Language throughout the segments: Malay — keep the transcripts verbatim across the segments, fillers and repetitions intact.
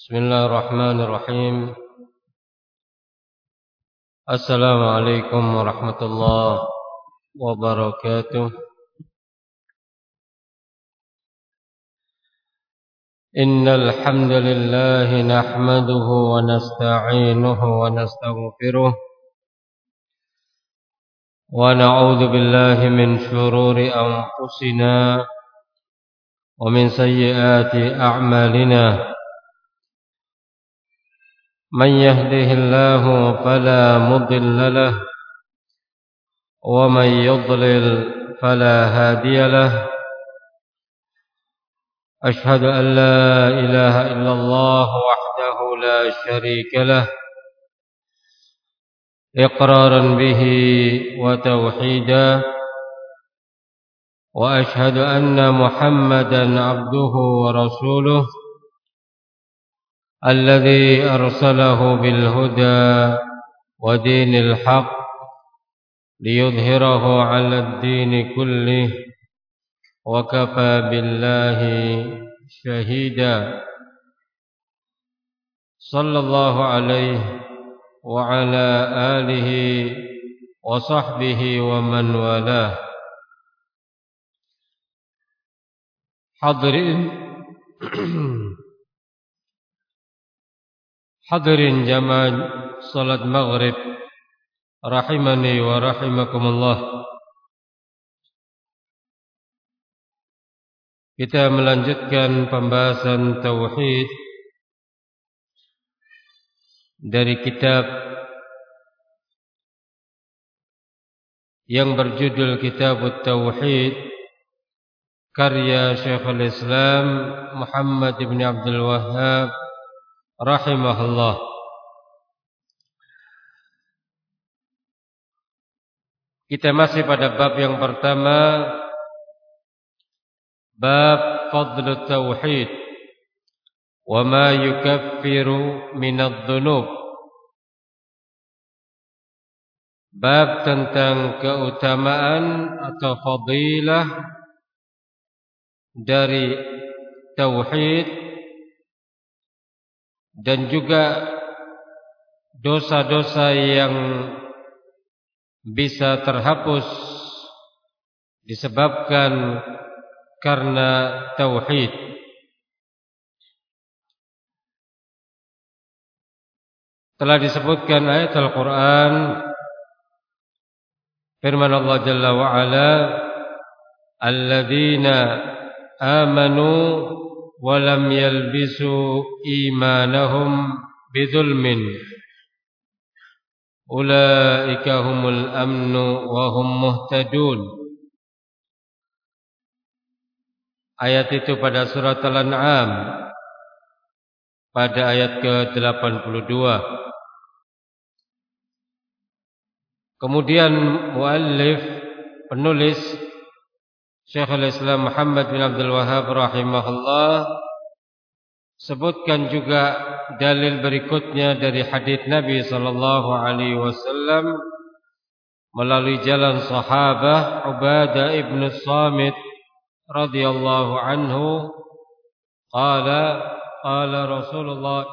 Bismillahirrahmanirrahim. Assalamualaikum warahmatullahi wabarakatuh. Innal hamdalillah nahmaduhu wa nasta'inuhu wa nastaghfiruh wa na'udzu billahi min shururi anfusina wa min sayyiati a'malina. من يهده الله فلا مضل له ومن يضلل فلا هادي له أشهد أن لا إله إلا الله وحده لا شريك له إقرارا به وتوحيدا وأشهد أن محمدا عبده ورسوله الذي أرسله بالهدى ودين الحق ليظهره على الدين كله وكفى بالله شهيدا صلى الله عليه وعلى آله وصحبه ومن والاه. Hadirin Hadirin jamaah salat maghrib rahimani wa rahimakumullah. Kita melanjutkan pembahasan tauhid dari kitab yang berjudul Kitabut Tauhid karya Syekhul Islam Muhammad ibn Abdul Wahhab rahimahullah. Kita masih pada bab yang pertama, bab fadlut tauhid wa ma yukaffiru minadh dhunub. Bab tentang keutamaan atau fadilah dari tauhid dan juga dosa-dosa yang bisa terhapus disebabkan karena tauhid. Telah disebutkan ayat Al-Quran, firman Allah Jalla wa'ala, alladzina amanu walam yalbisu imanahum bidzulmin ulaika humul amnu wa hum muhtadun. Ayat itu pada surat Al-An'am pada ayat ke delapan puluh dua. Kemudian muallif penulis Syekhul Islam Muhammad bin Abdul Wahhab rahimahullah sebutkan juga dalil berikutnya dari hadits Nabi sallallahu alaihi wasallam melalui jalan sahabat Ubadah ibn Samit radhiyallahu anhu, qala qala Rasulullah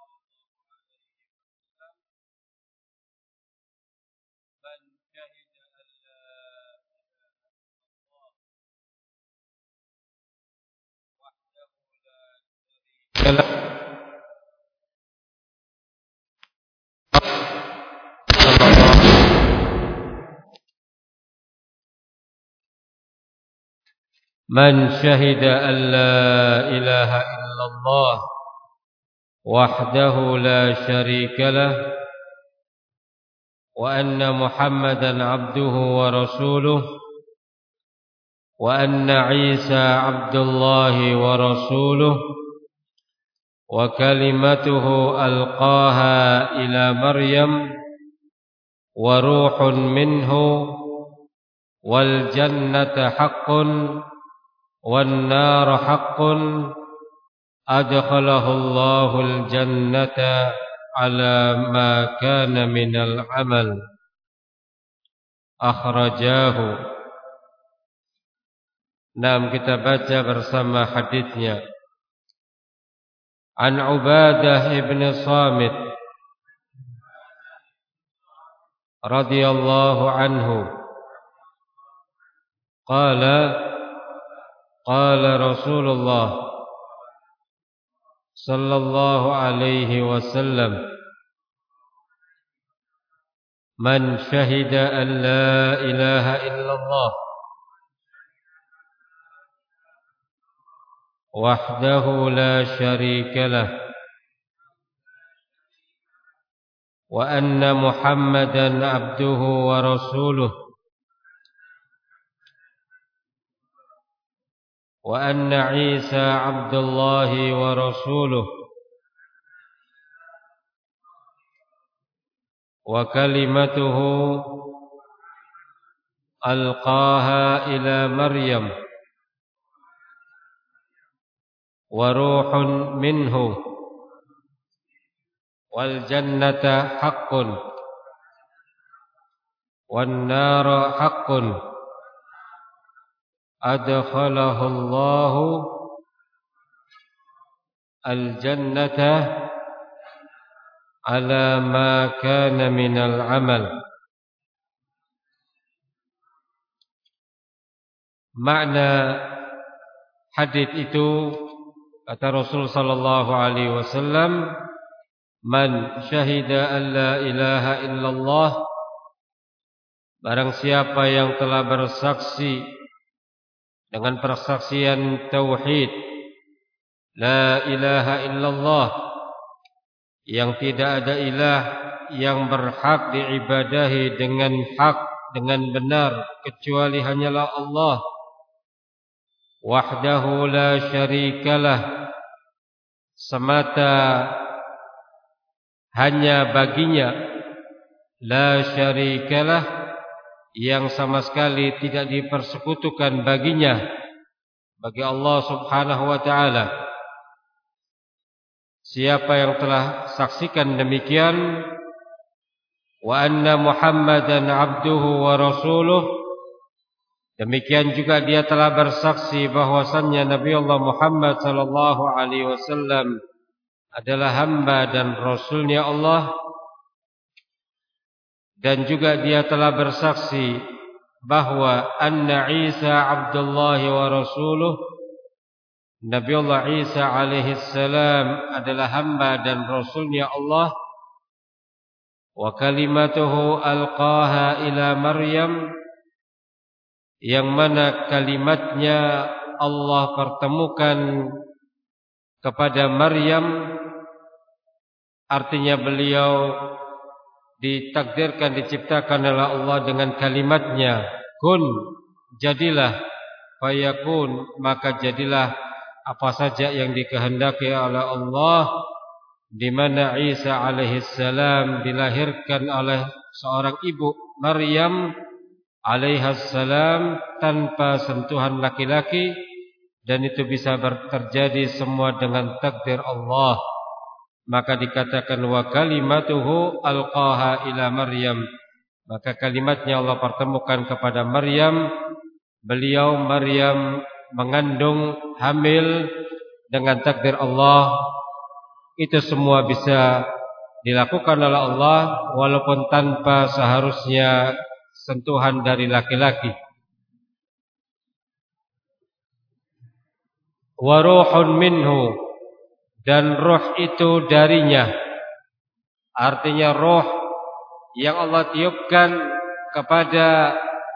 Man syahida an la ilaha illallah wahdahu la syarika lah wa anna Muhammadan abduhu wa rasuluh wa anna Isa abdullahi wa rasuluh wa kalimatuhu alqaha ila Maryam wa ruhun minhu wal jannata haqqun wan nar haqqun adkhalahu Allahul jannata ala ma kana minal amal akhrajahu. Nah, kita baca bersama hadisnya. عن عبادة بن صامت رضي الله عنه قال قال رسول الله صلى الله عليه وسلم من شهد أن لا إله إلا الله وحده لا شريك له وأن محمدا عبده ورسوله وأن عيسى عبد الله ورسوله وكلمته ألقاها إلى مريم وروح منه والجنة حق والنار حق أدخله الله الجنة على ما كان من العمل. Makna hadis itu, kata Rasul sallallahu alaihi wasallam, man syahida an la ilaha illallah, barang siapa yang telah bersaksi dengan persaksian tauhid, la ilaha illallah, yang tidak ada ilah yang berhak diibadahi dengan hak, dengan benar, kecuali hanyalah Allah, wahdahu la syarikalah, semata hanya baginya, la syarikalah, yang sama sekali tidak dipersekutukan baginya, bagi Allah subhanahu wa ta'ala. Siapa yang telah saksikan demikian, wa anna Muhammadan abduhu wa rasuluh, demikian juga dia telah bersaksi bahwasannya Nabi Allah Muhammad sallallahu alaihi wasallam adalah hamba dan rasulnya Allah, dan juga dia telah bersaksi bahwa anna Isa Abdullah wa rasuluh, Nabi Allah Isa alaihi salam adalah hamba dan rasulnya Allah, wa kalimatuhu alqaha ila Maryam, yang mana kalimatnya Allah pertemukan kepada Maryam, artinya beliau ditakdirkan, diciptakan oleh Allah dengan kalimatnya kun, jadilah, fayakun, maka jadilah apa saja yang dikehendaki oleh Allah, di mana Isa alaihi salam dilahirkan oleh seorang ibu, Maryam alaihi salam, tanpa sentuhan laki-laki, dan itu bisa terjadi semua dengan takdir Allah. Maka dikatakan wa kalimatuhu alqaha ila Maryam, maka kalimatnya Allah pertemukan kepada Maryam, beliau Maryam mengandung, hamil dengan takdir Allah. Itu semua bisa dilakukan oleh Allah walaupun tanpa seharusnya sentuhan dari laki-laki. Wa ruhun minhu, dan roh itu darinya, artinya roh yang Allah tiupkan kepada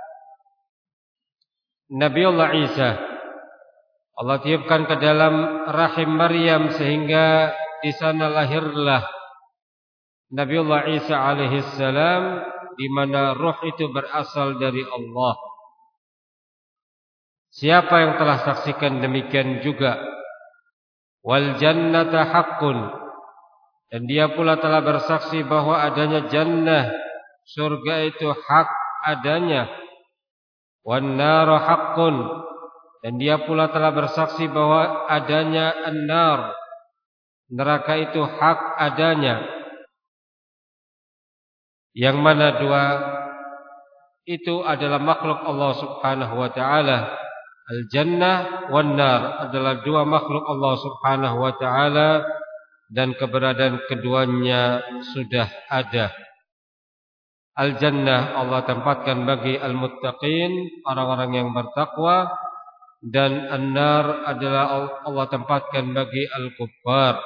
Nabi Allah Isa, Allah tiupkan ke dalam rahim Maryam, sehingga di sana lahirlah Nabi Allah Isa alaihi salam, di mana roh itu berasal dari Allah. Siapa yang telah saksikan demikian juga, wal jannata haqqun, dan dia pula telah bersaksi bahwa adanya jannah, surga itu hak adanya, wan nar haqqun, dan dia pula telah bersaksi bahwa adanya an-nar, neraka itu hak adanya, yang mana dua itu adalah makhluk Allah subhanahu wa ta'ala. Al-jannah wan nar adalah dua makhluk Allah subhanahu wa ta'ala, dan keberadaan keduanya sudah ada. Al-jannah Allah tempatkan bagi al-muttaqin, orang-orang yang bertakwa, dan an-nar adalah Allah tempatkan bagi al-kuffar.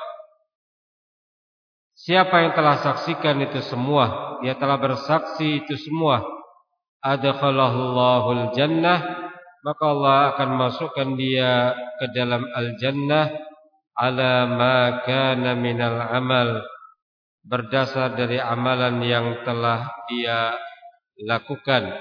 Siapa yang telah saksikan itu semua, dia telah bersaksi itu semua, adkhalahullahu al-jannah, maka Allah akan masukkan dia ke dalam al-jannah ala ma kana minal amal, berdasar dari amalan yang telah dia lakukan.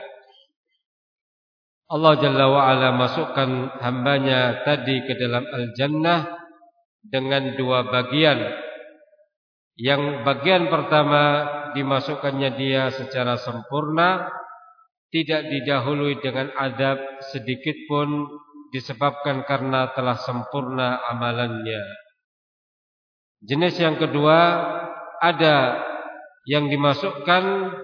Allah Jalla wa'ala masukkan hambanya tadi ke dalam al-jannah dengan dua bagian. Yang bagian pertama dimasukkannya dia secara sempurna, tidak didahului dengan azab sedikit pun, disebabkan karena telah sempurna amalannya. Jenis yang kedua, ada yang dimasukkan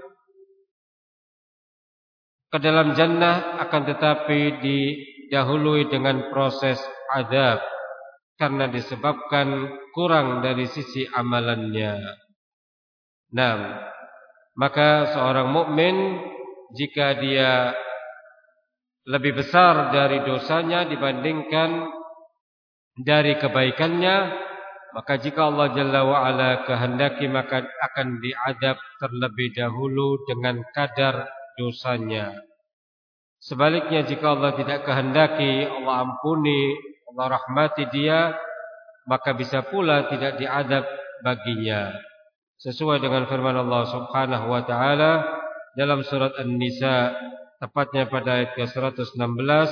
ke dalam jannah akan tetapi didahului dengan proses azab karena disebabkan kurang dari sisi amalannya. Nah, maka seorang mukmin jika dia lebih besar dari dosanya dibandingkan dari kebaikannya, maka jika Allah Jalla wa'ala kehendaki maka akan diadab terlebih dahulu dengan kadar dosanya. Sebaliknya jika Allah tidak kehendaki, Allah ampuni, Allah rahmati dia, maka bisa pula tidak diadab baginya. Sesuai dengan firman Allah Subhanahu wa taala dalam surat An-Nisa, tepatnya pada ayat ke seratus enam belas,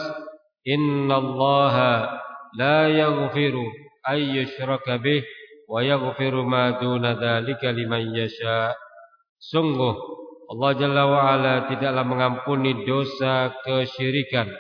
innallaha la yaghfiru ay yushraka bih wa yaghfiru ma duna dzalika liman yasha. Sungguh Allah Jalla wa'ala tidaklah mengampuni dosa kesyirikan,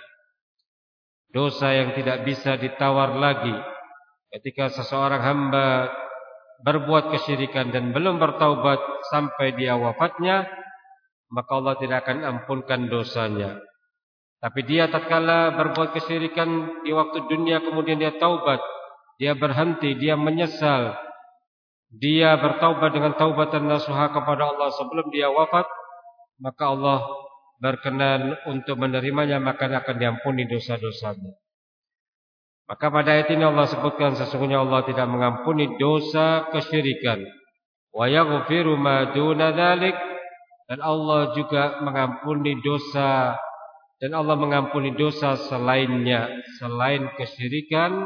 dosa yang tidak bisa ditawar lagi. Ketika seseorang hamba berbuat kesyirikan dan belum bertaubat sampai dia wafatnya, maka Allah tidak akan ampunkan dosanya. Tapi dia tatkala berbuat kesyirikan di waktu dunia, kemudian dia taubat, dia berhenti, dia menyesal, dia bertaubat dengan taubatan nasuha kepada Allah sebelum dia wafat, maka Allah berkenan untuk menerimanya, maka akan diampuni dosa-dosanya. Maka pada ayat ini Allah sebutkan sesungguhnya Allah tidak mengampuni dosa kesyirikan. Wa yaghfiru ma duna dzalik, dan Allah juga mengampuni dosa, dan Allah mengampuni dosa selainnya, selain kesyirikan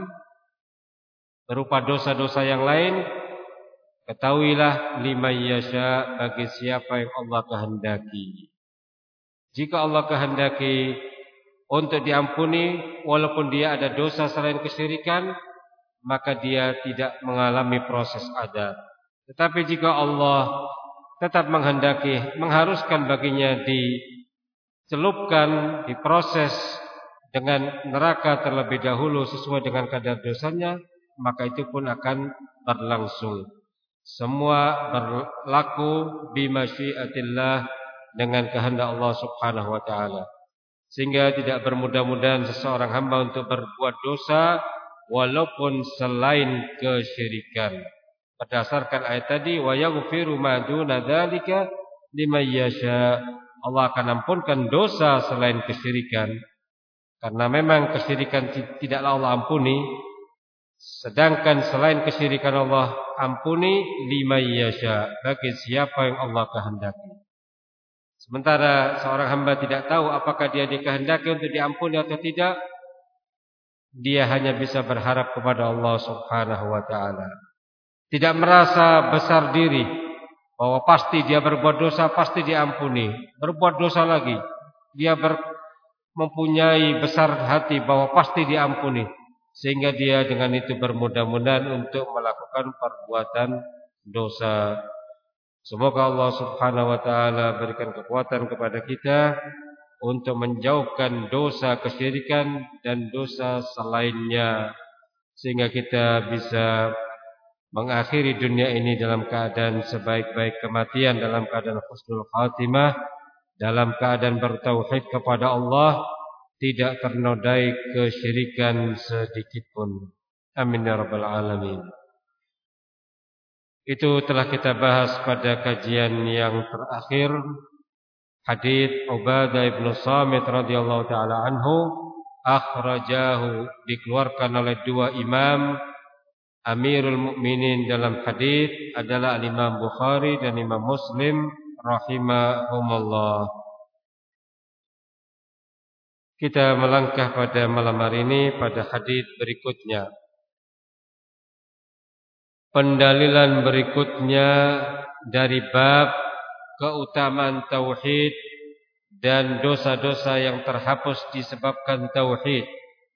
berupa dosa-dosa yang lain. Ketahuilah liman yasha, bagi siapa yang Allah kehendaki. Jika Allah kehendaki untuk diampuni walaupun dia ada dosa selain kesyirikan, maka dia tidak mengalami proses azab. Tetapi jika Allah tetap menghendaki, mengharuskan baginya dicelupkan, diproses dengan neraka terlebih dahulu sesuai dengan kadar dosanya, maka itu pun akan berlangsung. Semua berlaku bimasyiatillah, dengan kehendak Allah Subhanahu wa taala. Sehingga tidak bermudah-mudahan seseorang hamba untuk berbuat dosa walaupun selain kesyirikan. Berdasarkan ayat tadi, wa yaghfiru ma duna dzalika liman yasha, Allah akan ampunkan dosa selain kesyirikan. Karena memang kesyirikan tidaklah Allah ampuni, sedangkan selain kesyirikan Allah ampuni liman yasha, bagi siapa yang Allah kehendaki. Sementara seorang hamba tidak tahu apakah dia dikehendaki untuk diampuni atau tidak, dia hanya bisa berharap kepada Allah Subhanahu wa taala. Tidak merasa besar diri bahwa pasti dia berbuat dosa pasti diampuni, berbuat dosa lagi dia ber, mempunyai besar hati bahwa pasti diampuni, sehingga dia dengan itu bermudah-mudahan untuk melakukan perbuatan dosa. Semoga Allah Subhanahu wa taala berikan kekuatan kepada kita untuk menjauhkan dosa kesyirikan dan dosa selainnya, sehingga kita bisa mengakhiri dunia ini dalam keadaan sebaik-baik kematian, dalam keadaan husnul khatimah, dalam keadaan bertauhid kepada Allah, tidak ternodai kesyirikan sedikit pun. Amin ya rabbal alamin. Itu telah kita bahas pada kajian yang terakhir, hadits Ubadah bin Samit radhiyallahu taala anhu, akhrajahu, dikeluarkan oleh dua imam Amirul Mukminin dalam hadits adalah Imam Bukhari dan Imam Muslim rahimahumullah. Kita melangkah pada malam hari ini pada hadits berikutnya. Pendalilan berikutnya dari bab keutamaan tauhid dan dosa-dosa yang terhapus disebabkan tauhid.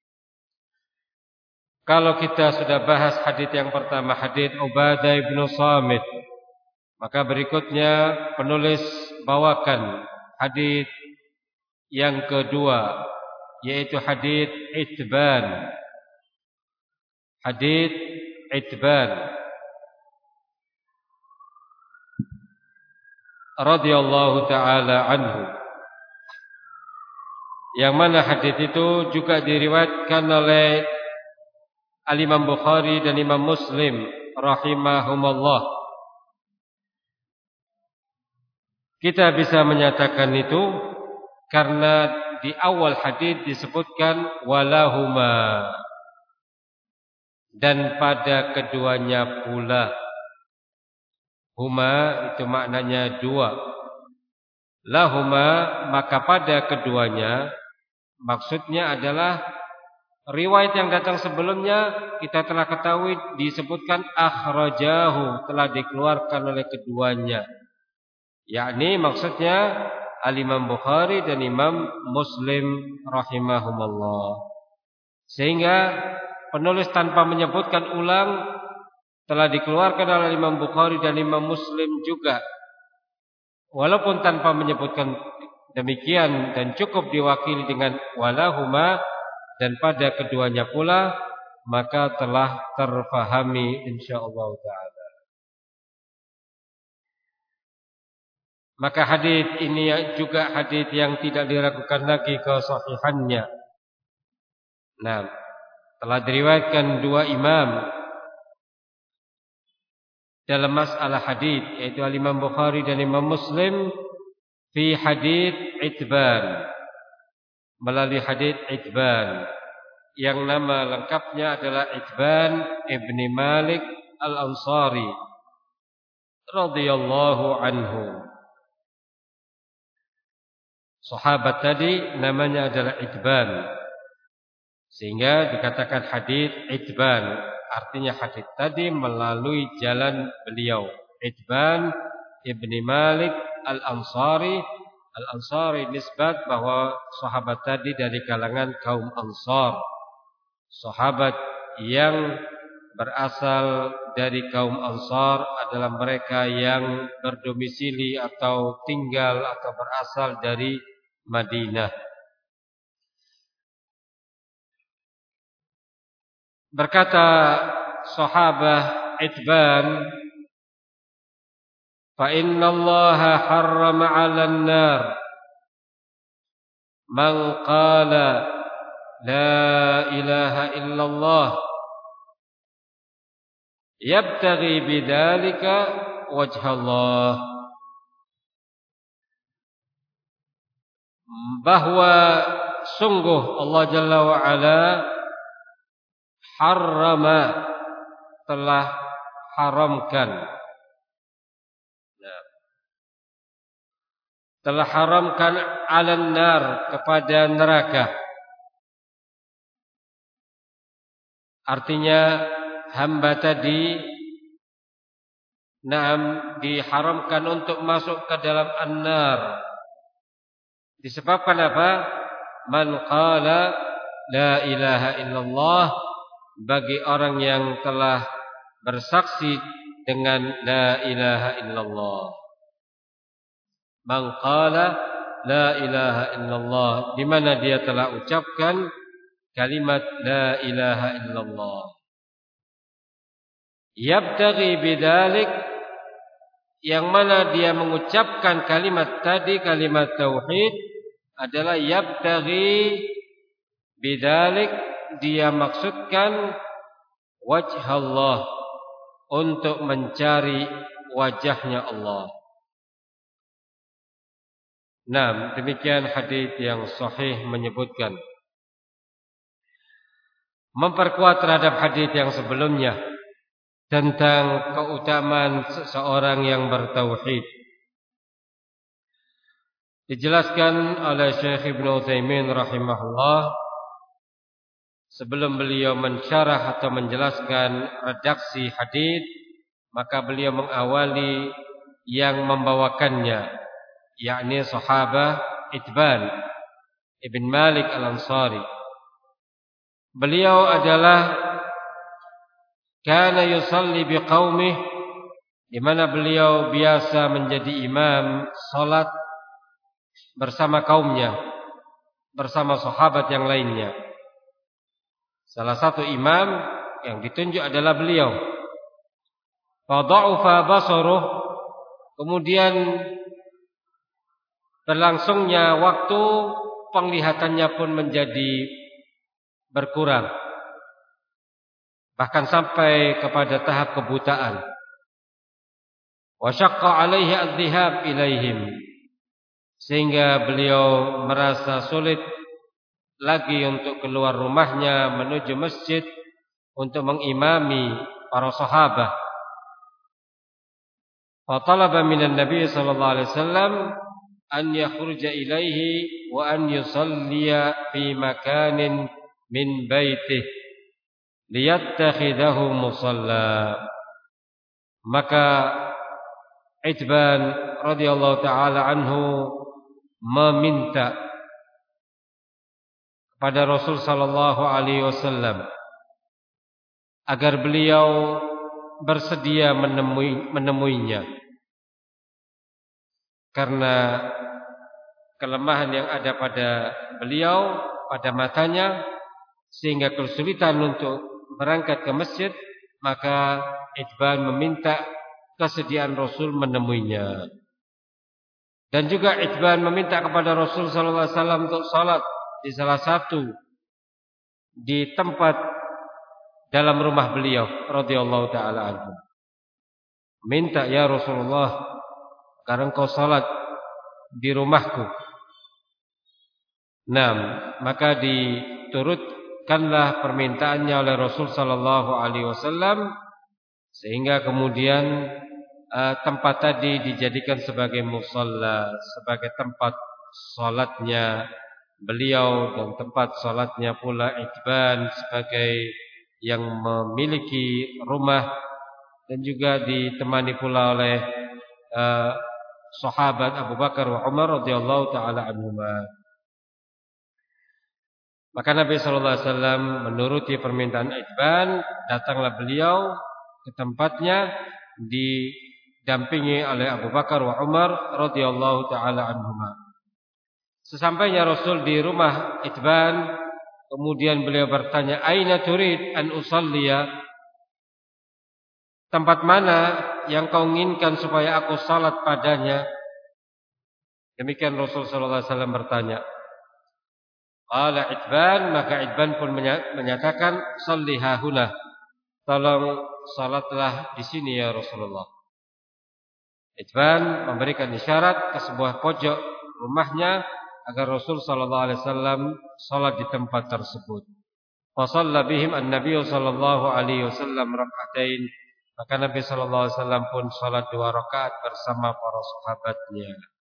Kalau kita sudah bahas hadits yang pertama, hadits Ubadah bin Samit, maka berikutnya penulis bawakan hadits yang kedua, yaitu hadits Itban. Hadits Itban radhiyallahu taala anhu, yang mana hadis itu juga diriwayatkan oleh Al-Imam Bukhari dan Imam Muslim rahimahumullah. Kita bisa menyatakan itu karena di awal hadis disebutkan walahuma, dan pada keduanya pula. Huma itu maknanya dua. Lahuma, maka pada keduanya, maksudnya adalah riwayat yang datang sebelumnya kita telah ketahui disebutkan akhrajahu, telah dikeluarkan oleh keduanya. Yakni maksudnya Al-Imam Bukhari dan Imam Muslim rahimahumullah. Sehingga penulis tanpa menyebutkan ulang telah dikeluarkan oleh Imam Bukhari dan Imam Muslim juga, walaupun tanpa menyebutkan demikian, dan cukup diwakili dengan walahuma, dan pada keduanya pula, maka telah terfahami insyaallah taala. Maka hadis ini juga hadis yang tidak diragukan lagi kesahihannya. Nah, telah diriwayatkan dua imam dalam masalah hadis, yaitu Imam Bukhari dan Imam Muslim, fi hadis Itban, melalui hadis Itban yang nama lengkapnya adalah Itban ibni Malik Al-Ansari radhiyallahu anhu. Sahabat tadi namanya adalah Itban, sehingga dikatakan hadis Itban. Artinya hadis tadi melalui jalan beliau, Itban ibni Malik Al-Ansari. Al-Ansari nisbat bahwa sahabat tadi dari kalangan kaum Ansar, sahabat yang berasal dari kaum Ansar adalah mereka yang berdomisili atau tinggal atau berasal dari Madinah. Berkata sahabah Itban, fa inna Allaha harrama 'alan nar man qala la ilaha illallah yabtaghi bidzalika wajha Allah, bahwa sungguh Allah Jalla wa Ala harrama, telah haramkan, nah, telah haramkan 'alan nar, kepada neraka. Artinya hamba tadi naam diharamkan untuk masuk ke dalam an-nar. Disebabkan apa? Man qala la ilaha illallah, bagi orang yang telah bersaksi dengan la ilaha illallah. Man qala la ilaha illallah, di mana dia telah ucapkan kalimat la ilaha illallah. Yabtaghi bidzalik, yang mana dia mengucapkan kalimat tadi, kalimat tauhid, adalah yabtaghi bidzalik, dia maksudkan wajh Allah, untuk mencari wajahnya Allah. Nah, demikian hadis yang sahih menyebutkan. Memperkuat terhadap hadis yang sebelumnya tentang keutamaan seseorang yang bertauhid. Dijelaskan oleh Syekh Ibnu Utsaimin rahimahullah sebelum beliau mensyarah atau menjelaskan redaksi hadis, maka beliau mengawali yang membawakannya, yakni sahabat Itban Ibn Malik Al-Ansari. Beliau adalah kana yusalli biqaumih, di mana beliau biasa menjadi imam salat bersama kaumnya, bersama sahabat yang lainnya. Salah satu imam yang ditunjuk adalah beliau. Fadha'ufa basaruh, kemudian berlangsungnya waktu, penglihatannya pun menjadi berkurang, bahkan sampai kepada tahap kebutaan. Wa syaqqa 'alaihi adh-dhihab ilaihim, sehingga beliau merasa sulit lagi untuk keluar rumahnya menuju masjid untuk mengimami para sahabat. Fa talaba minan Nabi sallallahu alaihi wasallam an yakhruja ilaihi wa an yusalliya fi makanin min baitih liyattakhidahu musalla. Maka Itban radhiyallahu taala anhu meminta kepada Rasul sallallahu alaihi wasallam agar beliau bersedia menemui menemuinya, karena kelemahan yang ada pada beliau, pada matanya, sehingga kesulitan untuk berangkat ke masjid. Maka Itban meminta kesediaan Rasul menemuinya. Dan juga Itban meminta kepada Rasul sallallahu alaihi wasallam untuk salat di salah satu di tempat dalam rumah beliau radhiyallahu taala anhu. Minta, ya Rasulullah, sekarang kau salat di rumahku. Nah, maka diturutkanlah permintaannya oleh Rasul sallallahu alaihi wasallam, sehingga kemudian uh, tempat tadi dijadikan sebagai musalla, sebagai tempat salatnya beliau dan tempat salatnya pula Itban sebagai yang memiliki rumah, dan juga ditemani pula oleh uh, sahabat Abu Bakar wa Umar radhiyallahu taala anhuma. Maka Nabi sallallahu alaihi wasallam menuruti permintaan Itban, datanglah beliau ke tempatnya didampingi oleh Abu Bakar wa Umar radhiyallahu taala anhuma. Sesampainya Rasul di rumah Itban, kemudian beliau bertanya, "Aina turid an usalliya?" Tempat mana yang kau inginkan supaya aku salat padanya? Demikian Rasul sallallahu alaihi wasallam bertanya. Qala Itban, maka Itban pun menyatakan, "Shalli hahuna." Tolong salatlah di sini ya Rasulullah. Itban memberikan isyarat ke sebuah pojok rumahnya agar Rasul sallallahu alaihi wasallam salat di tempat tersebut. Fa shalla bihim an-nabiy sallallahu alaihi wasallam rak'atain. Maka Nabi sallallahu alaihi wasallam pun salat dua rakaat bersama para sahabatnya.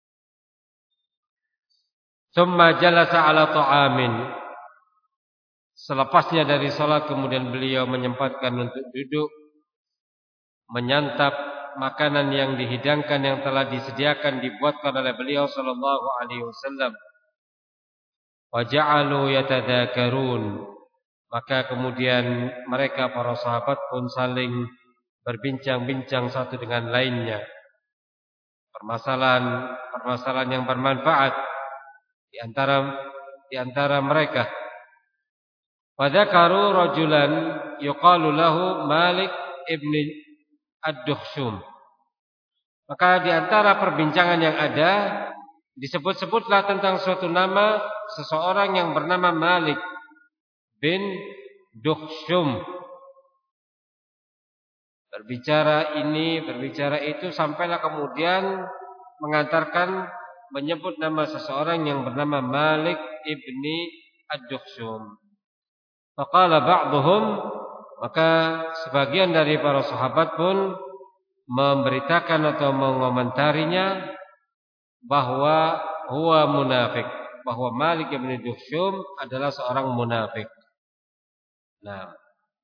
Tsumma jalasa ala ta'amin. Selepasnya dari salat kemudian beliau menyempatkan untuk duduk menyantap makanan yang dihidangkan yang telah disediakan dibuatkan oleh beliau sallallahu alaihi wasallam. Wa ja'alu yatadzakarun. Maka kemudian mereka para sahabat pun saling berbincang-bincang satu dengan lainnya, permasalahan permasalahan yang bermanfaat di antara di antara mereka. Wa dzakaru rajulan yuqalu lahu Malik ibn ad-Dukhshum. Maka di antara perbincangan yang ada disebut-sebutlah tentang suatu nama seseorang yang bernama Malik bin Dukhshum. berbicara ini, berbicara itu, sampailah kemudian mengantarkan menyebut nama seseorang yang bernama Malik ibni Ad-Dukhshum. Faqala ba'dhum, maka sebagian dari para sahabat pun memberitakan atau mengomentarinya bahwa huwa munafik, bahwa Malik ibni Dukhshum adalah seorang munafik. Nah,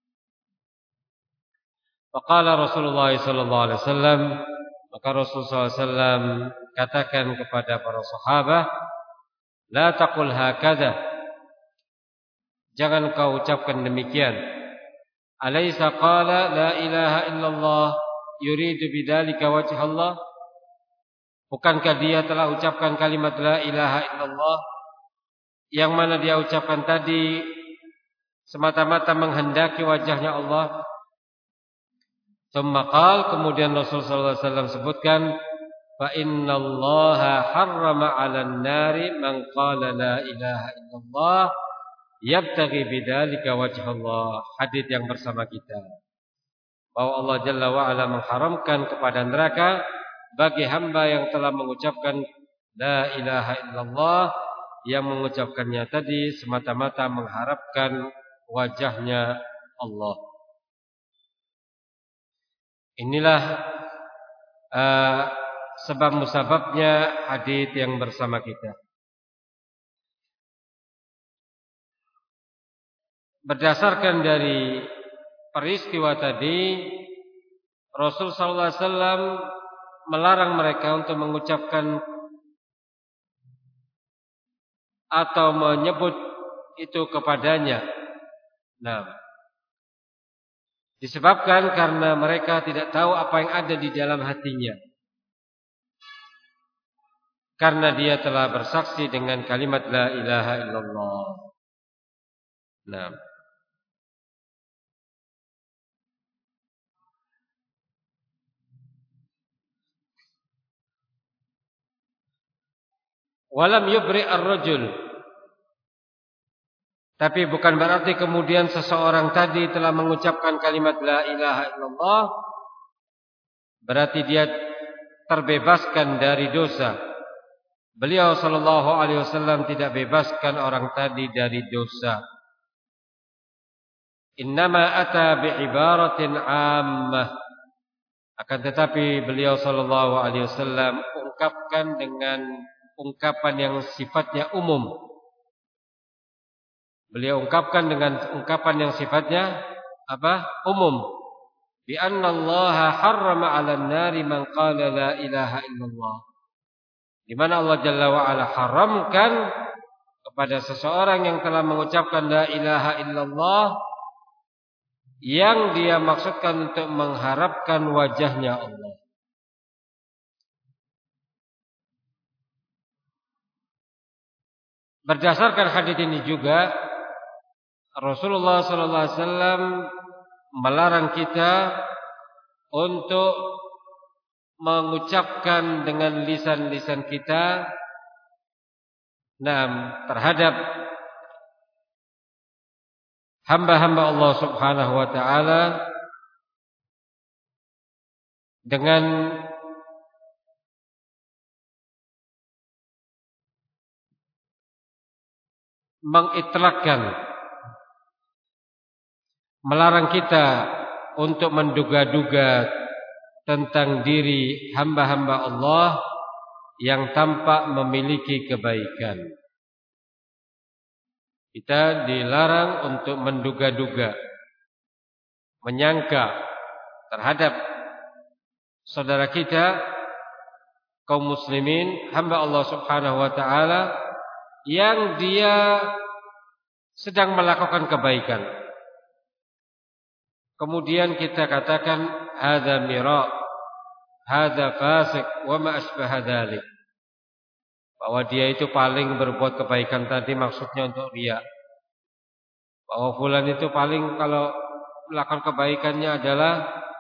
faqala Rasulullah sallallahu alaihi wasallam, maka Rasulullah sallallahu alaihi wasallam katakan kepada para sahabat, la taqul hakadha, jangan kau ucapkan demikian. Alaysa qala la ilaha illallah yuridu bidzalika wajh Allah? Bukankah dia telah ucapkan kalimat la ilaha illallah yang mana dia ucapkan tadi semata-mata menghendaki wajahnya Allah? Tsumma qala, kemudian Rasulullah sallallahu alaihi wasallam sebutkan, fa innallaha harrama 'alan nari man qala la ilaha illallah yabtaghi bidzalika wajhallah. Hadis yang bersama kita, bahwa Allah Jalla wa Ala mengharamkan kepada neraka bagi hamba yang telah mengucapkan la ilaha illallah, yang mengucapkannya tadi semata-mata mengharapkan wajahnya Allah. Inilah uh, sebab musababnya hadis yang bersama kita. Berdasarkan dari peristiwa tadi, Rasul sallallahu alaihi wasallam melarang mereka untuk mengucapkan atau menyebut itu kepadanya. Nah, disebabkan karena mereka tidak tahu apa yang ada di dalam hatinya, karena dia telah bersaksi dengan kalimat la ilaha illallah. Nah, walam yubri ar-rajul, tapi bukan berarti kemudian seseorang tadi telah mengucapkan kalimat la ilaha illallah berarti dia terbebaskan dari dosa. Beliau sallallahu alaihi wasallam tidak bebaskan orang tadi dari dosa. Innama ata bi'ibaratin 'ammah, akan tetapi beliau sallallahu alaihi wasallam ungkapkan dengan ungkapan yang sifatnya umum. Beliau ungkapkan dengan ungkapan yang sifatnya apa? Umum. Bi anna Allah harrama 'alan nari man qala la ilaha illallah. Di mana Allah Jalla wa Ala haramkan kepada seseorang yang telah mengucapkan la ilaha illallah yang dia maksudkan untuk mengharapkan wajahnya Allah. Berdasarkan hadis ini juga Rasulullah sallallahu alaihi wasallam melarang kita untuk mengucapkan dengan lisan-lisan kita nah terhadap hamba-hamba Allah Subhanahu wa taala dengan mengitlakkan, melarang kita untuk menduga-duga tentang diri hamba-hamba Allah yang tampak memiliki kebaikan. Kita dilarang untuk menduga-duga, menyangka terhadap saudara kita kaum muslimin, hamba Allah Subhanahu wa taala yang dia sedang melakukan kebaikan. Kemudian kita katakan hadza mira, hadza fasik wa ma asbaha dzalik. Bahwa dia itu paling berbuat kebaikan tadi maksudnya untuk riya. Bahwa fulan itu paling kalau melakukan kebaikannya adalah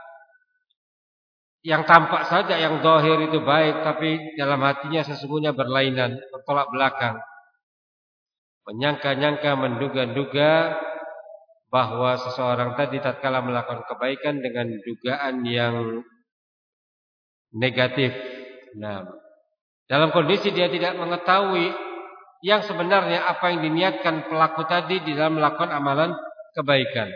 yang tampak saja, yang zahir itu baik, tapi dalam hatinya sesungguhnya berlainan, bertolak belakang. Menyangka-nyangka, menduga-duga bahwa seseorang tadi tatkala melakukan kebaikan dengan dugaan yang negatif. Nah, dalam kondisi dia tidak mengetahui yang sebenarnya apa yang diniatkan pelaku tadi di dalam melakukan amalan kebaikan.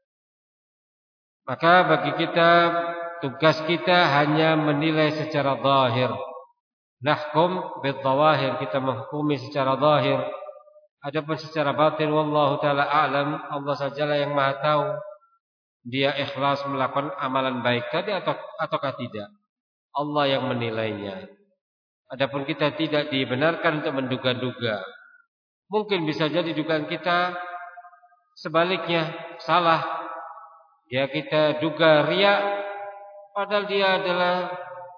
Maka bagi kita, tugas kita hanya menilai secara zahir. Nahkum bidh-dhawahir, kita menghukumi secara zahir. Adapun secara batin, wallahu taala a'lam, Allah sajalah yang Maha tahu dia ikhlas melakukan amalan baik tadi atau ataukah tidak. Allah yang menilainya. Adapun kita tidak dibenarkan untuk menduga-duga. Mungkin bisa jadi dugaan kita sebaliknya salah. Ya, kita duga riya padahal dia adalah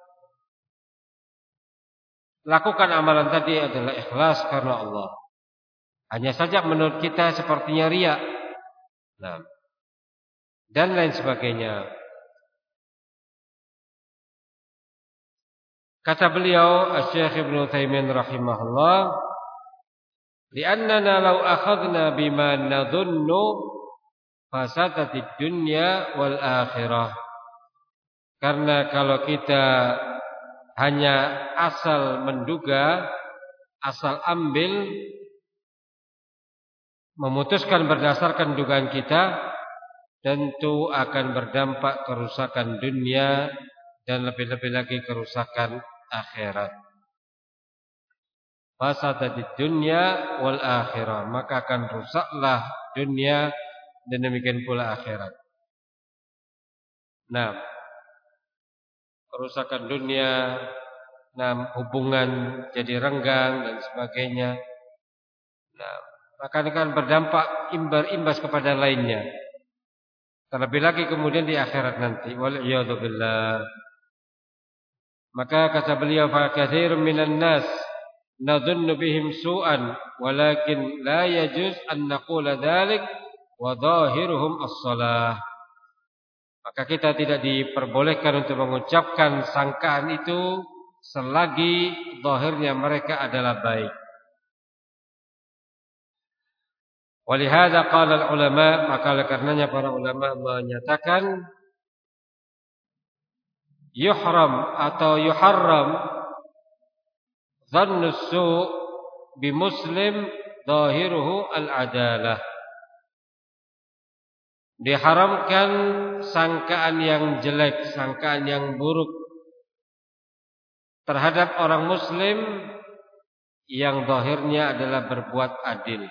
lakukan amalan tadi adalah ikhlas karena Allah. Hanya saja menurut kita sepertinya riya. Nah, dan lain sebagainya. Kata beliau Asy-Syaikh Ibnu Utsaimin rahimahullah, "Li'annana law akhadna bima nadhunnu fasadatid dunya wal akhirah." Karena kalau kita hanya asal menduga, asal ambil, memutuskan berdasarkan dugaan kita, tentu akan berdampak kerusakan dunia dan lebih-lebih lagi kerusakan akhirat. Fasadid dunya wal akhirah, maka akan rusaklah dunia dan demikian pula akhirat. Nah, kerusakan dunia, nah, hubungan jadi renggang dan sebagainya. Nah, maka akan berdampak imbas kepada lainnya. Terlebih lagi kemudian di akhirat nanti. Wal iyadu billah. Maka kata beliau, fa katsirun minan nas nadhunnu bihim su'an walakin la yajuz an naqula dzalik wa dhahiruhum as-shalah. Maka kita tidak diperbolehkan untuk mengucapkan sangkaan itu selagi zahirnya mereka adalah baik. Walihada qala al-ulama, maka karenanya para ulama menyatakan yuhram atau yuharram dhannu su' bi muslim zahiruhu al-adalah. Diharamkan sangkaan yang jelek, sangkaan yang buruk terhadap orang muslim yang zahirnya adalah berbuat adil.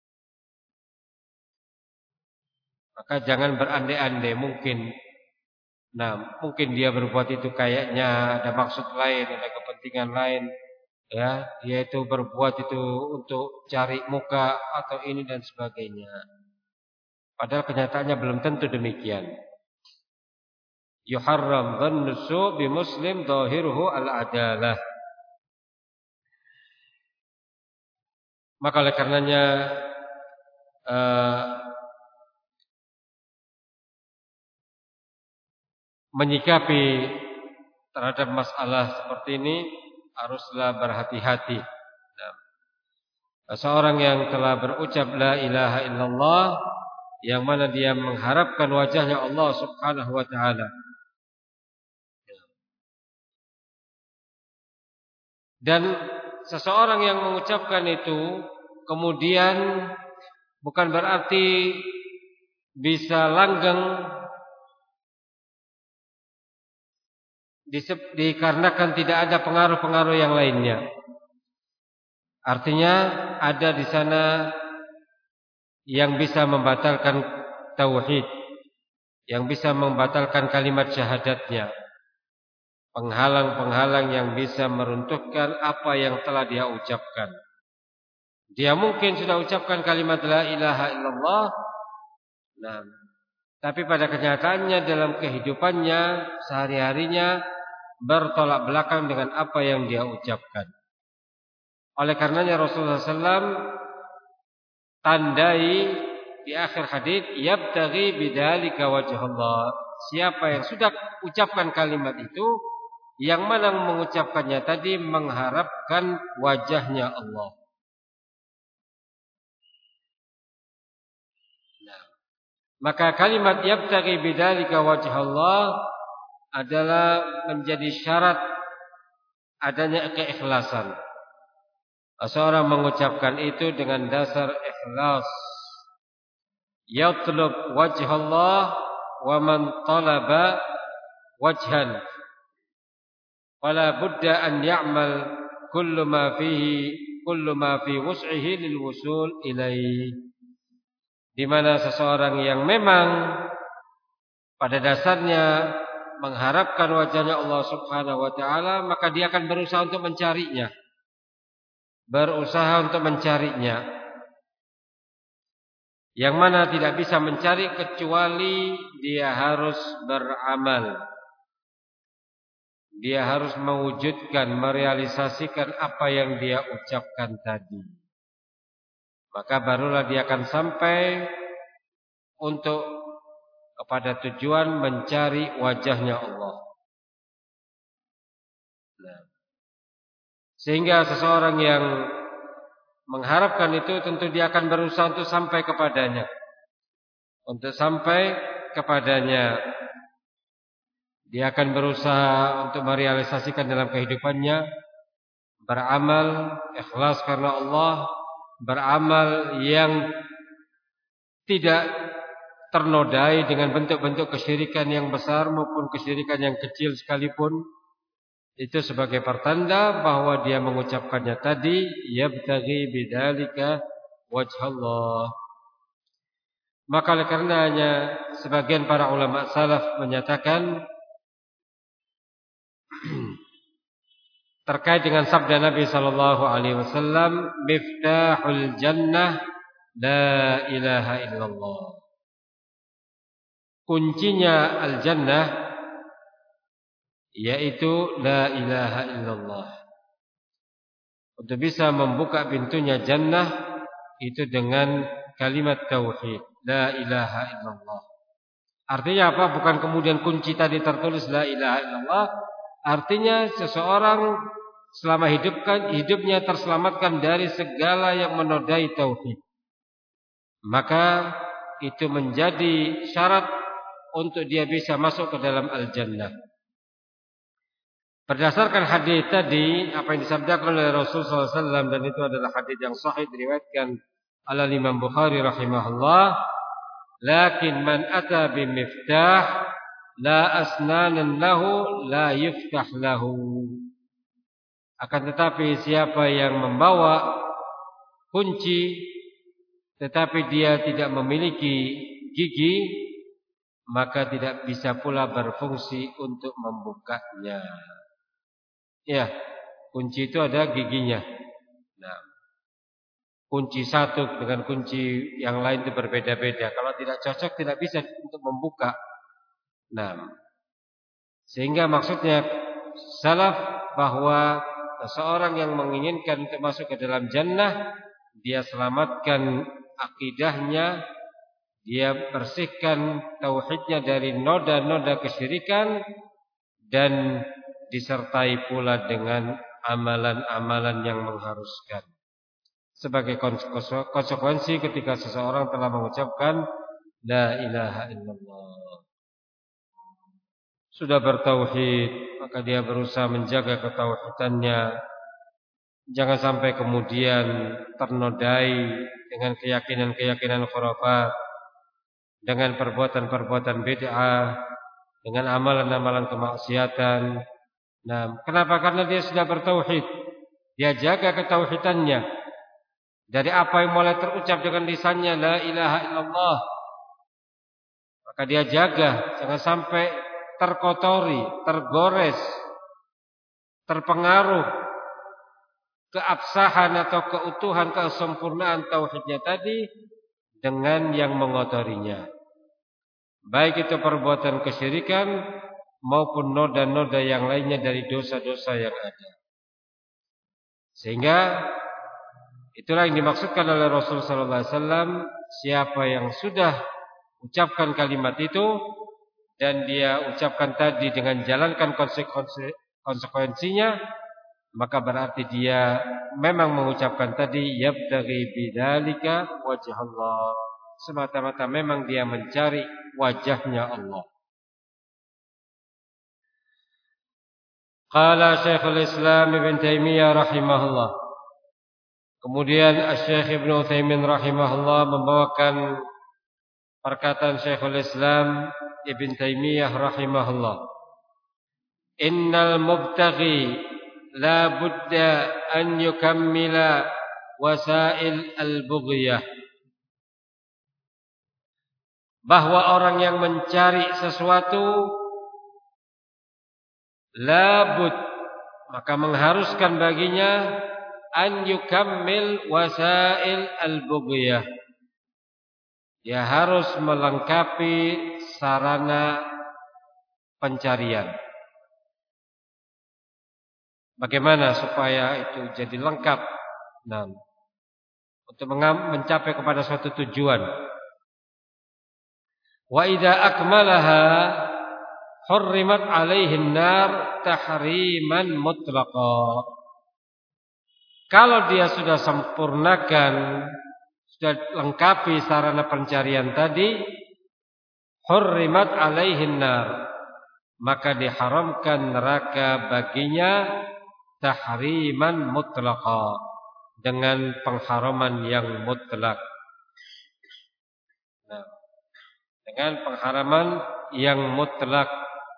Maka jangan berandai-andai, mungkin Nah, mungkin dia berbuat itu kayaknya ada maksud lain, ada kepentingan lain, ya, dia itu berbuat itu untuk cari muka atau ini dan sebagainya. Padahal kenyataannya belum tentu demikian. Yuharram dhannu su' bi muslim zahiruhu al-adalah. Maka oleh karenanya uh, menyikapi terhadap masalah seperti ini haruslah berhati-hati. Nah, seorang yang telah berucap la ilaha illallah, yang mana dia mengharapkan wajahnya Allah subhanahu wa ta'ala, dan seseorang yang mengucapkan itu kemudian bukan berarti bisa langgeng dikarenakan tidak ada pengaruh-pengaruh yang lainnya. Artinya ada di sana yang bisa membatalkan tauhid, yang bisa membatalkan kalimat syahadatnya, penghalang-penghalang yang bisa meruntuhkan apa yang telah dia ucapkan. Dia mungkin sudah ucapkan kalimat la ilaha illallah, nah, tapi pada kenyataannya dalam kehidupannya sehari-harinya bertolak belakang dengan apa yang dia ucapkan. Oleh karenanya Rasulullah sallallahu alaihi wasallam tandai di akhir hadis, yabtaghi bidzalika wajhallah. Siapa yang sudah ucapkan kalimat itu, yang mana mengucapkannya tadi mengharapkan wajahnya Allah. Nah, Maka kalimat yabtaghi bidzalika wajh Allah adalah menjadi syarat adanya keikhlasan. Seorang mengucapkan itu dengan dasar ikhlas. Yatlub wajh Allah wa man talaba wajhan fala budda an ya'mal kullu ma fihi kullu ma fi wus'ihi lil wusul ilaihi. Di mana seseorang yang memang pada dasarnya mengharapkan wajahnya Allah Subhanahu wa taala, maka dia akan berusaha untuk mencarinya. Berusaha untuk mencarinya. Yang mana tidak bisa mencari kecuali dia harus beramal. Dia harus mewujudkan, merealisasikan apa yang dia ucapkan tadi. Maka barulah dia akan sampai untuk kepada tujuan mencari wajahnya Allah. Nah, sehingga seseorang yang mengharapkan itu tentu dia akan berusaha untuk sampai kepadanya. Untuk sampai kepadanya. Dia akan berusaha untuk merealisasikan dalam kehidupannya. Beramal ikhlas karena Allah. Beramal yang tidak ternodai dengan bentuk-bentuk kesyirikan yang besar maupun kesyirikan yang kecil sekalipun. Itu sebagai pertanda bahwa dia mengucapkannya tadi yabtaghi bidzalika wajhallah. Maka oleh karenanya sebagian para ulama salaf menyatakan terkait dengan sabda Nabi sallallahu alaihi wasallam, miftahul jannah la ilaha illallah. Kuncinya al-jannah yaitu la ilaha illallah. Untuk bisa membuka pintunya jannah itu dengan kalimat tauhid, la ilaha illallah. Artinya apa? Bukan kemudian kunci tadi tertulis la ilaha illallah. Artinya seseorang selama hidupkan hidupnya terselamatkan dari segala yang menodai tauhid. Maka itu menjadi syarat untuk dia bisa masuk ke dalam al-jannah. Berdasarkan hadis tadi apa yang disabdakan oleh Rasulullah sallallahu alaihi wasallam, dan itu adalah hadis yang sahih diriwayatkan oleh Imam Bukhari rahimahullah, lakin man ata bimiftah la asnanan lahu la yuftah lahu. Akan tetapi siapa yang membawa kunci tetapi dia tidak memiliki gigi, maka tidak bisa pula berfungsi untuk membukanya. Ya, kunci itu ada giginya. Nah, kunci satu dengan kunci yang lain itu berbeda-beda. Kalau tidak cocok tidak bisa untuk membuka. Nah, sehingga maksudnya salaf bahwa seseorang yang menginginkan untuk masuk ke dalam jannah, dia selamatkan akidahnya, dia bersihkan tauhidnya dari noda-noda kesyirikan, dan disertai pula dengan amalan-amalan yang mengharuskan. Sebagai konsekuensi ketika seseorang telah mengucapkan la ilaha illallah, sudah bertauhid, maka dia berusaha menjaga ketauhidannya. Jangan sampai kemudian ternodai dengan keyakinan-keyakinan khurafat, dengan perbuatan-perbuatan bid'ah, dengan amalan-amalan kemaksiatan. Nah, kenapa? Karena dia sudah bertauhid. Dia jaga ketauhidannya. Dari apa yang mulai terucap dengan lisannya la ilaha illallah, maka dia jaga jangan sampai terkotori, tergores, terpengaruh keabsahan atau keutuhan, kesempurnaan tauhidnya tadi dengan yang mengotorinya. Baik itu perbuatan kesyirikan maupun noda-noda yang lainnya dari dosa-dosa yang ada. Sehingga itulah yang dimaksudkan oleh Rasulullah sallallahu alaihi wasallam, siapa yang sudah ucapkan kalimat itu dan dia ucapkan tadi dengan jalankan konsekuensi, konsekuensinya, maka berarti dia memang mengucapkan tadi yabtaghi bidzalika wajh Allah. semata-mata memang dia mencari wajahnya Allah. Qala Syekhul Islam Ibn Taimiyah rahimahullah. Kemudian Syekh Ibn Utsaimin rahimahullah membawakan perkataan Syekhul Islam Ibn Taimiyah rahimahullah. Innal mubtaghi la budda an yukammila wasail al-bughyah. Bahwa orang yang mencari sesuatu labud, maka mengharuskan baginya an yukammil wasail al-bughyah. Dia harus melengkapi sarana pencarian. Bagaimana supaya itu jadi lengkap? Nah, untuk mencapai kepada suatu tujuan. Wa idza akmalaha hurrimat alaihi an-nar tahriman mutlaqa. Kalau dia sudah sempurnakan, sudah lengkapi sarana pencarian tadi, hurrimat alaihi an-nar, maka diharamkan neraka baginya tahriman mutlaqa, dengan pengharaman yang mutlak. Nah, dengan pengharaman yang mutlak,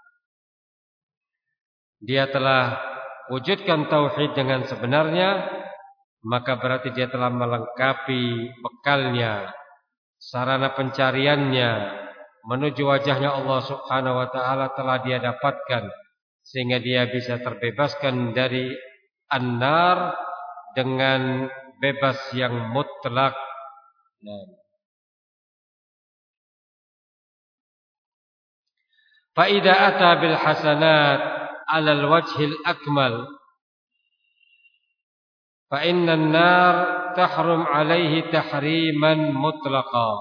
dia telah wujudkan tauhid dengan sebenarnya, maka berarti dia telah melengkapi bekalnya, sarana pencariannya menuju wajahnya Allah Subhanahu wa taala telah dia dapatkan, sehingga dia bisa terbebaskan dari an-nar dengan bebas yang mutlak. Nah, fa idza ata bil hasanat 'ala al-wajhil akmal fa inna an-nar tahrum 'alaihi tahriman mutlaqa.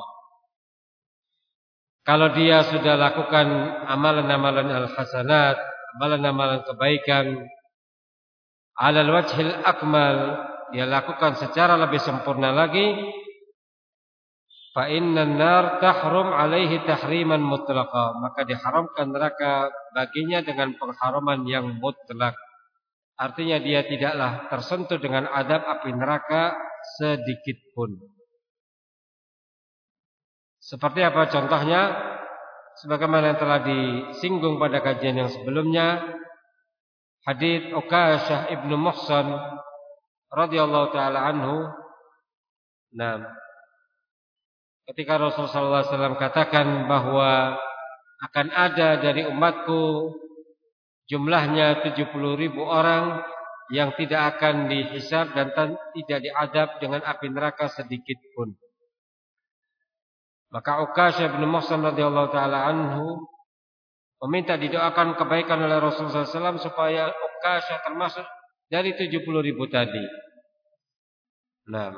Kalau dia sudah lakukan amalan-amalan al-hasanat, amalan-amalan kebaikan 'ala al-wajhil akmal, dia lakukan secara lebih sempurna lagi, fa inna an-nar tahrum 'alaihi tahriman mutlaqa, maka diharamkan neraka baginya dengan pengharaman yang mutlak. Artinya dia tidaklah tersentuh dengan adab api neraka sedikit pun. Seperti apa contohnya? Sebagaimana yang telah disinggung pada kajian yang sebelumnya, hadits Uqashah ibnu Muhsan radhiyallahu taala anhu. Nah, ketika Rasulullah sallallahu alaihi wasallam katakan bahwa akan ada dari umatku jumlahnya tujuh puluh ribu orang yang tidak akan dihisab dan tidak diadab dengan api neraka sedikit pun. Maka Uqashah bin Muhsan radhiyallahu taala anhu meminta didoakan kebaikan oleh Rasulullah sallallahu alaihi wasallam supaya Uqashah termasuk dari tujuh puluh ribu tadi. Nah,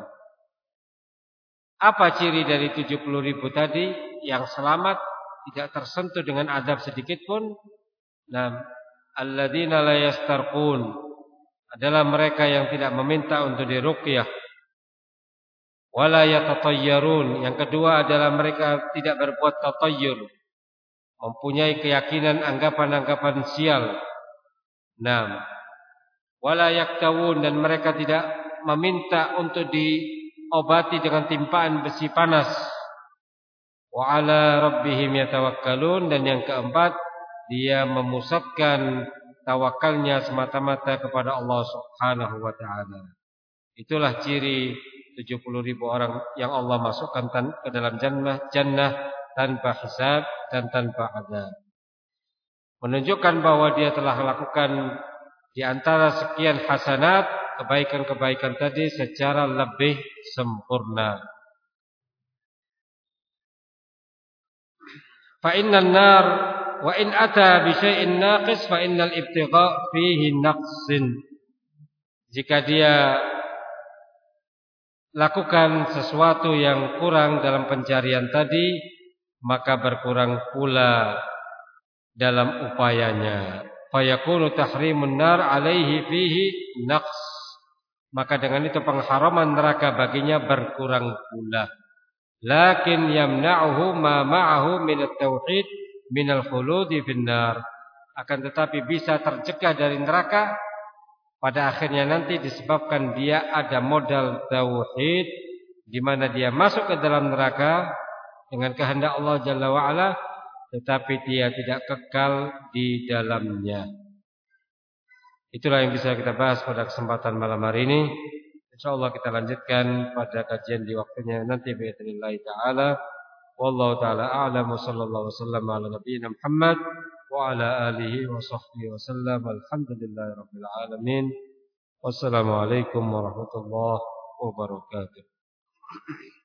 apa ciri dari tujuh puluh ribu tadi yang selamat, tidak tersentuh dengan adab sedikit pun? Nah, alladzina la yastarqun, adalah mereka yang tidak meminta untuk diruqyah. Wala yatatayyarun, yang kedua adalah mereka tidak berbuat tatayyur, mempunyai keyakinan anggapan-anggapan sial. Nah, wala yaktawun, dan mereka tidak meminta untuk diobati dengan timpaan besi panas. Wa ala rabbihim yatawakkalun, dan yang keempat, dia memusatkan tawakalnya semata-mata kepada Allah Subhanahu wa taala. Itulah ciri tujuh puluh ribu orang yang Allah masukkan ke dalam jannah, jannah tanpa hisab dan tanpa azab. Menunjukkan bahwa dia telah melakukan di antara sekian hasanat, kebaikan-kebaikan tadi secara lebih sempurna. Fa innan nar wa in ata bi syai'in naqis fa innal ibtigha fihi naqsin. Jika dia lakukan sesuatu yang kurang dalam pencarian tadi, maka berkurang pula dalam upayanya. Fayakunu tahrimun nar alaihi fihi naqs, maka dengan itu pengharaman neraka baginya berkurang pula. lakin yamna'uhu ma ma'ahu min at-tauhid min al-khuludi finnar. Akan tetapi bisa tercegah dari neraka pada akhirnya nanti disebabkan dia ada modal tauhid, di mana dia masuk ke dalam neraka dengan kehendak Allah Jalla wa Ala, tetapi dia tidak kekal di dalamnya. Itulah yang bisa kita bahas pada kesempatan malam hari ini. InsyaAllah kita lanjutkan pada kajian di waktunya nanti bi'idznillah ta'ala. Wallahu ta'ala a'lam wa sallallahu wasallam ala nabiyyina Muhammad wa ala alihi wa sahbihi wa sallam. Alhamdulillahi rabbil alamin. Wassalamualaikum warahmatullahi wabarakatuh.